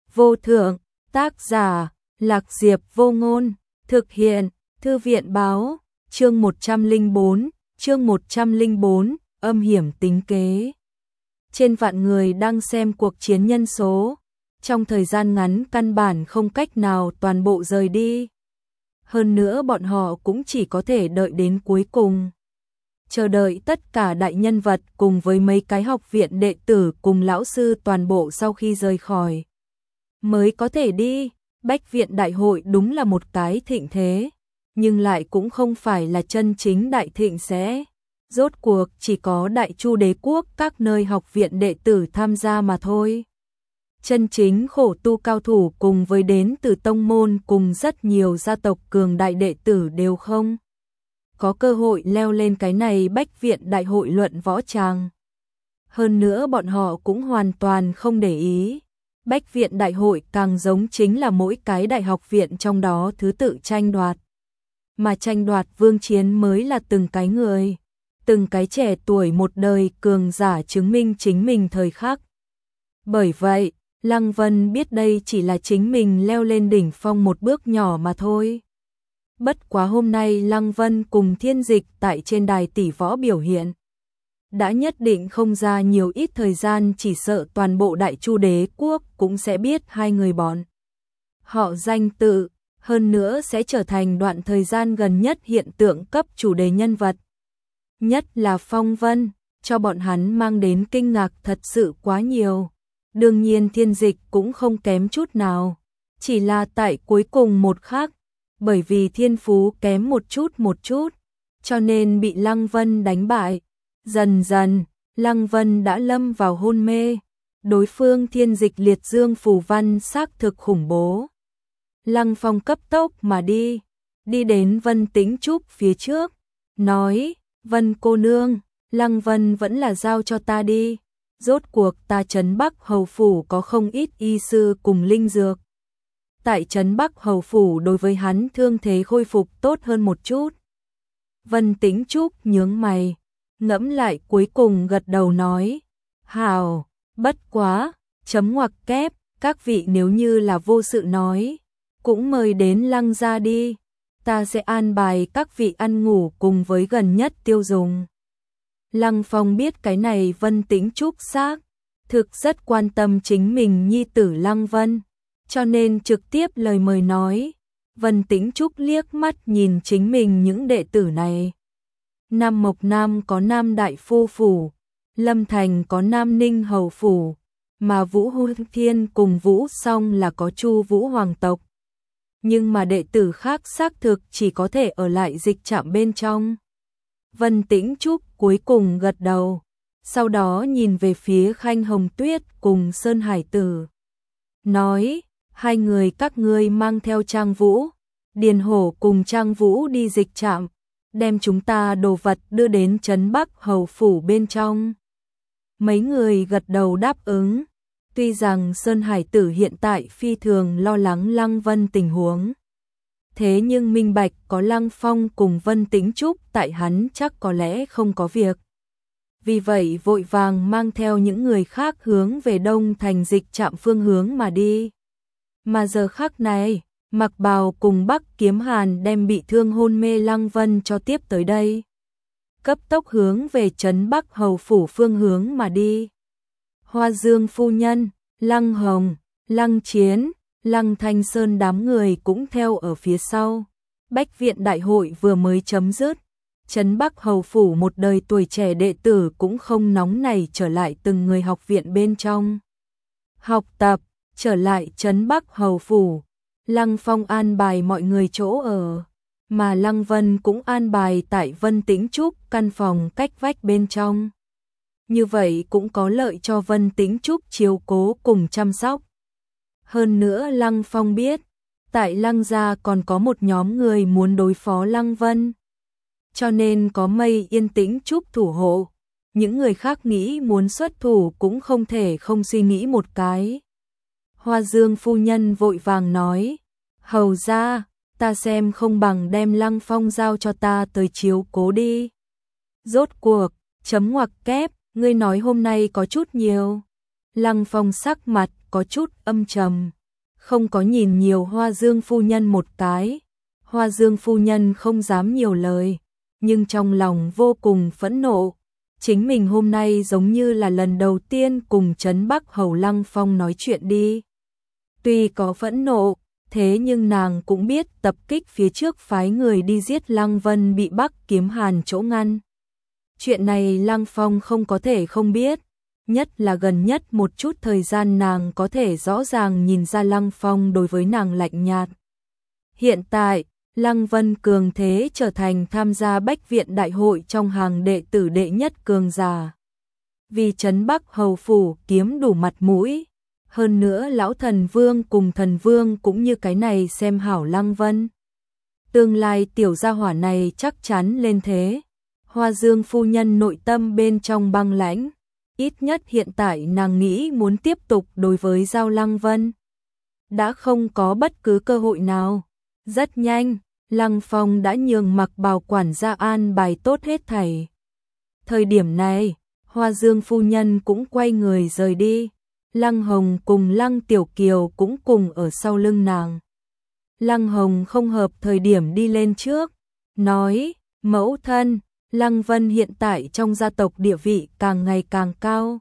vô thượng, tác giả, Lạc Diệp Vô Ngôn, thực hiện, Thư viện báo, chương 104, âm hiểm tính kế. Trên vạn người đang xem cuộc chiến nhân số, trong thời gian ngắn căn bản không cách nào toàn bộ rời đi. Hơn nữa bọn họ cũng chỉ có thể đợi đến cuối cùng. Chờ đợi tất cả đại nhân vật cùng với mấy cái học viện đệ tử cùng lão sư toàn bộ sau khi rời khỏi mới có thể đi. Bách viện đại hội đúng là một cái thịnh thế, nhưng lại cũng không phải là chân chính đại thịnh sẽ. Rốt cuộc chỉ có Đại Chu đế quốc các nơi học viện đệ tử tham gia mà thôi. Chân chính khổ tu cao thủ cùng với đến từ tông môn cùng rất nhiều gia tộc cường đại đệ tử đều không có cơ hội leo lên cái này Bách viện đại hội luận võ tràng. Hơn nữa bọn họ cũng hoàn toàn không để ý. Bách viện đại hội càng giống chính là mỗi cái đại học viện trong đó thứ tự tranh đoạt. Mà tranh đoạt vương chiến mới là từng cái người, từng cái trẻ tuổi một đời cường giả chứng minh chính mình thời khắc. Bởi vậy, Lăng Vân biết đây chỉ là chính mình leo lên đỉnh phong một bước nhỏ mà thôi. Bất quá hôm nay Lăng Vân cùng Thiên Dịch tại trên đài tỷ võ biểu hiện. Đã nhất định không ra nhiều ít thời gian, chỉ sợ toàn bộ Đại Chu đế quốc cũng sẽ biết hai người bọn họ danh tự, hơn nữa sẽ trở thành đoạn thời gian gần nhất hiện tượng cấp chủ đề nhân vật. Nhất là Phong Vân, cho bọn hắn mang đến kinh ngạc thật sự quá nhiều. Đương nhiên Thiên Dịch cũng không kém chút nào, chỉ là tại cuối cùng một khắc, bởi vì thiên phú kém một chút, cho nên bị Lăng Vân đánh bại. Dần dần, Lăng Vân đã lâm vào hôn mê, đối phương Thiên Dịch liệt dương phù văn xác thực khủng bố. Lăng Phong cấp tốc mà đi đến Vân Tĩnh Trúc phía trước, nói, Vân cô nương, Lăng Vân vẫn là giao cho ta đi, rốt cuộc ta Trấn Bắc Hầu Phủ có không ít y sư cùng linh dược. Tại Trấn Bắc Hầu Phủ đối với hắn thương thế khôi phục tốt hơn một chút. Vân Tĩnh Trúc nhướng mày, ngẫm lại cuối cùng gật đầu nói, hào, bất quá, chấm ngoặc kép, các vị nếu như là vô sự nói, cũng mời đến Lăng gia đi, ta sẽ an bài các vị ăn ngủ cùng với gần nhất tiêu dùng. Lăng Phong biết cái này Vân Tĩnh Trúc xác thực rất quan tâm chính mình nhi tử Lăng Vân, cho nên trực tiếp lời mời nói. Vân Tĩnh Trúc liếc mắt nhìn chính mình những đệ tử này. Nam Mộc Nam có Nam Đại Phu Phủ, Lâm Thành có Nam Ninh Hầu Phủ, mà Vũ Hôn Thiên cùng Vũ Song là có Chu Vũ Hoàng tộc. Nhưng mà đệ tử khác xác thực chỉ có thể ở lại dịch trạm bên trong. Vân Tĩnh Trúc cuối cùng gật đầu, sau đó nhìn về phía Khanh Hồng Tuyết cùng Sơn Hải Tử. Nói, hai người các ngươi mang theo Trang Vũ, Điền Hổ cùng Trang Vũ đi dịch trạm, đem chúng ta đồ vật đưa đến Trấn Bắc Hầu Phủ bên trong. Mấy người gật đầu đáp ứng, tuy rằng Sơn Hải Tử hiện tại phi thường lo lắng Lăng Vân tình huống. Thế nhưng minh bạch có Lăng Phong cùng Vân Tĩnh Trúc tại hắn chắc có lẽ không có việc. Vì vậy vội vàng mang theo những người khác hướng về Đông Thành dịch trạm phương hướng mà đi. Mà giờ khắc này, Mặc Bào cùng Bắc Kiếm Hàn đem bị thương hôn mê Lăng Vân cho tiếp tới đây. Cấp tốc hướng về Trấn Bắc Hầu Phủ phương hướng mà đi. Hoa Dương phu nhân, Lăng Hồng, Lăng Chiến, Lăng Thanh Sơn đám người cũng theo ở phía sau. Bách viện đại hội vừa mới chấm dứt. Trấn Bắc Hầu Phủ một đời tuổi trẻ đệ tử cũng không nóng nảy trở lại từng người học viện bên trong. Học tập, trở lại Trấn Bắc Hầu Phủ. Lăng Phong an bài mọi người chỗ ở, mà Lăng Vân cũng an bài tại Vân Tĩnh Trúc căn phòng cách vách bên trong. Như vậy cũng có lợi cho Vân Tĩnh Trúc chiếu cố cùng chăm sóc. Hơn nữa Lăng Phong biết, tại Lăng gia còn có một nhóm người muốn đối phó Lăng Vân. Cho nên có Mây Yên Tĩnh Trúc thủ hộ, những người khác nghĩ muốn xuất thủ cũng không thể không suy nghĩ một cái. Hoa Dương phu nhân vội vàng nói, hầu ra, ta xem không bằng đem Lăng Phong giao cho ta tới chiếu cố đi. Rốt cuộc, chấm ngoặc kép, ngươi nói hôm nay có chút nhiều. Lăng Phong sắc mặt có chút âm trầm. không có nhìn nhiều Hoa Dương phu nhân một cái. Hoa Dương phu nhân không dám nhiều lời, nhưng trong lòng vô cùng phẫn nộ. Chính mình hôm nay giống như là lần đầu tiên cùng Trấn Bắc Hầu Lăng Phong nói chuyện đi. Tuy có phẫn nộ, thế nhưng nàng cũng biết tập kích phía trước phái người đi giết Lăng Vân bị Bắc Kiếm Hàn chỗ ngăn. Chuyện này Lăng Phong không có thể không biết, nhất là gần nhất một chút thời gian nàng có thể rõ ràng nhìn ra Lăng Phong đối với nàng lạnh nhạt. Hiện tại, Lăng Vân cường thế trở thành tham gia Bách Viện Đại hội trong hàng đệ tử đệ nhất cường giả. Vì Trấn Bắc Hầu phủ kiếm đủ mặt mũi, hơn nữa lão thần vương cùng thần vương cũng như cái này xem hảo Lăng Vân. Tương lai tiểu gia hỏa này chắc chắn lên thế. Hoa Dương phu nhân nội tâm bên trong băng lãnh, ít nhất hiện tại nàng nghĩ muốn tiếp tục đối với Giao Lăng Vân. Đã không có bất cứ cơ hội nào. Rất nhanh, Lăng Phong đã nhường Mặc Bào quản gia an bài tốt hết thảy. Thời điểm này, Hoa Dương phu nhân cũng quay người rời đi. Lăng Hồng cùng Lăng Tiểu Kiều cũng cùng ở sau lưng nàng. Lăng Hồng không hợp thời điểm đi lên trước, nói, mẫu thân, Lăng Vân hiện tại trong gia tộc địa vị càng ngày càng cao.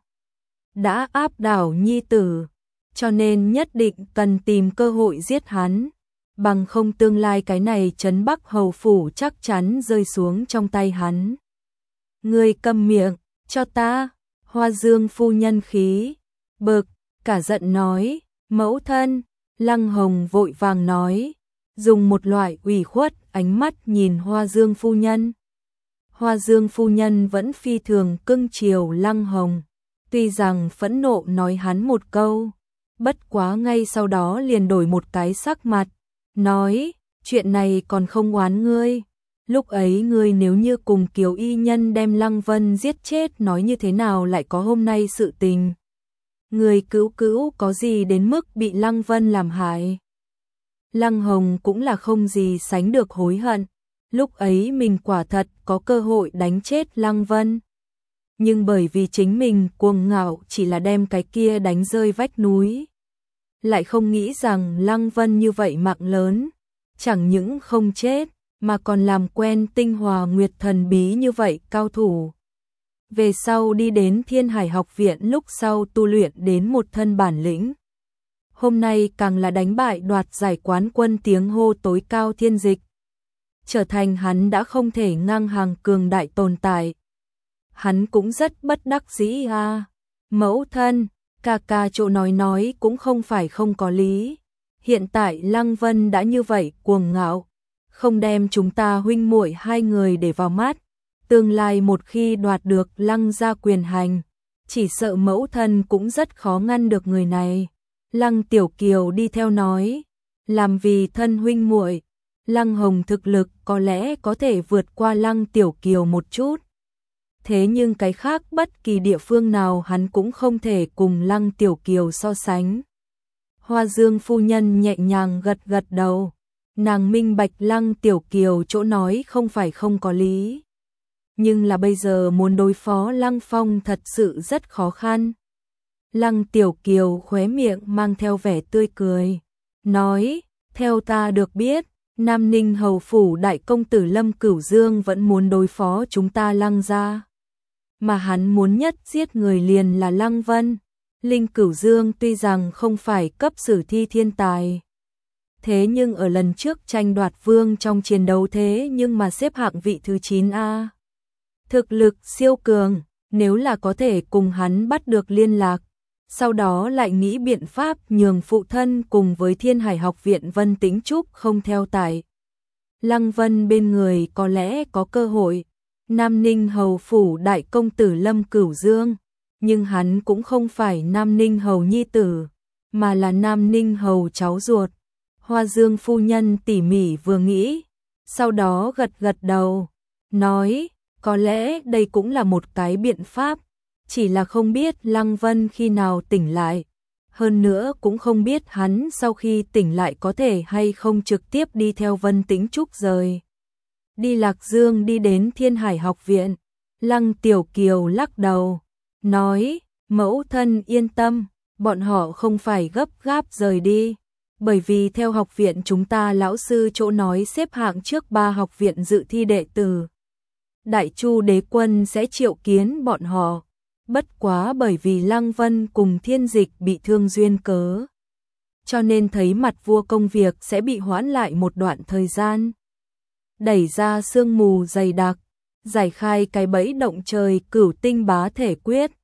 Đã áp đảo nhi tử, cho nên nhất định cần tìm cơ hội giết hắn. Bằng không tương lai cái này Trấn Bắc Hầu phủ chắc chắn rơi xuống trong tay hắn. Ngươi câm miệng, cho ta. Hoa Dương phu nhân khí bực, cả giận nói, mẫu thân. Lăng Hồng vội vàng nói, dùng một loại ủy khuất ánh mắt nhìn Hoa Dương phu nhân. Hoa Dương phu nhân vẫn phi thường cưng chiều Lăng Hồng, tuy rằng phẫn nộ nói hắn một câu, bất quá ngay sau đó liền đổi một cái sắc mặt, nói, chuyện này còn không oán ngươi. Lúc ấy ngươi nếu như cùng Kiều y nhân đem Lăng Vân giết chết nói như thế nào lại có hôm nay sự tình. Người cứu cứu có gì đến mức bị Lăng Vân làm hại. Lăng Hồng cũng là không gì sánh được hối hận. Lúc ấy mình quả thật có cơ hội đánh chết Lăng Vân. Nhưng bởi vì chính mình cuồng ngạo chỉ là đem cái kia đánh rơi vách núi. Lại không nghĩ rằng Lăng Vân như vậy mạng lớn, chẳng những không chết, mà còn làm quen Tinh Hòa Nguyệt thần bí như vậy cao thủ. Về sau đi đến Thiên Hải học viện lúc sau tu luyện đến một thân bản lĩnh. Hôm nay càng là đánh bại đoạt giải quán quân tiếng hô tối cao Thiên Dịch. Trở thành hắn đã không thể ngang hàng cường đại tồn tại. Hắn cũng rất bất đắc dĩ à. Mẫu thân, ca chỗ nói cũng không phải không có lý. Hiện tại Lăng Vân đã như vậy cuồng ngạo, không đem chúng ta huynh muội hai người để vào mắt. Tương lai một khi đoạt được Lăng gia quyền hành, chỉ sợ mẫu thân cũng rất khó ngăn được người này. Lăng Tiểu Kiều đi theo nói, làm vì thân huynh muội, Lăng Hồng thực lực có lẽ có thể vượt qua Lăng Tiểu Kiều một chút. Thế nhưng cái khác bất kỳ địa phương nào hắn cũng không thể cùng Lăng Tiểu Kiều so sánh. Hoa Dương phu nhân nhẹ nhàng gật gật đầu, nàng minh bạch Lăng Tiểu Kiều chỗ nói không phải không có lý. Nhưng là bây giờ muốn đối phó Lăng Phong thật sự rất khó khăn. Lăng Tiểu Kiều khóe miệng mang theo vẻ tươi cười, nói, theo ta được biết, Nam Ninh hầu phủ đại công tử Lâm Cửu Dương vẫn muốn đối phó chúng ta Lăng gia. Mà hắn muốn nhất giết người liền là Lăng Vân. Linh Cửu Dương tuy rằng không phải cấp sử thi thiên tài, thế nhưng ở lần trước tranh đoạt vương trong chiến đấu thế nhưng mà xếp hạng vị thứ 9A. Thực lực siêu cường, nếu là có thể cùng hắn bắt được liên lạc, sau đó lại nghĩ biện pháp nhường phụ thân cùng với Thiên Hải học viện Vân Tĩnh Trúc không theo tại Lăng Vân bên người có lẽ có cơ hội. Nam Ninh hầu phủ đại công tử Lâm Cửu Dương, nhưng hắn cũng không phải Nam Ninh hầu nhi tử, mà là Nam Ninh hầu cháu ruột. Hoa Dương phu nhân tỉ mỉ vừa nghĩ, sau đó gật gật đầu, nói, có lẽ đây cũng là một cái biện pháp, chỉ là không biết Lăng Vân khi nào tỉnh lại. Hơn nữa cũng không biết hắn sau khi tỉnh lại có thể hay không trực tiếp đi theo Vân Tĩnh Trúc rời đi Lạc Dương đi đến Thiên Hải học viện. Lăng Tiểu Kiều lắc đầu, nói, mẫu thân yên tâm, bọn họ không phải gấp gáp rời đi. Bởi vì theo học viện chúng ta lão sư chỗ nói xếp hạng trước 3 học viện dự thi đệ tử. Đại Chu đế quân sẽ triệu kiến bọn họ. Bất quá bởi vì Lăng Vân cùng Thiên Dịch bị thương duyên cớ, cho nên thấy mặt vua công việc sẽ bị hoãn lại một đoạn thời gian. Đẩy ra sương mù dày đặc, giải khai cái bẫy động trời Cửu Tinh Bá Thể Quyết.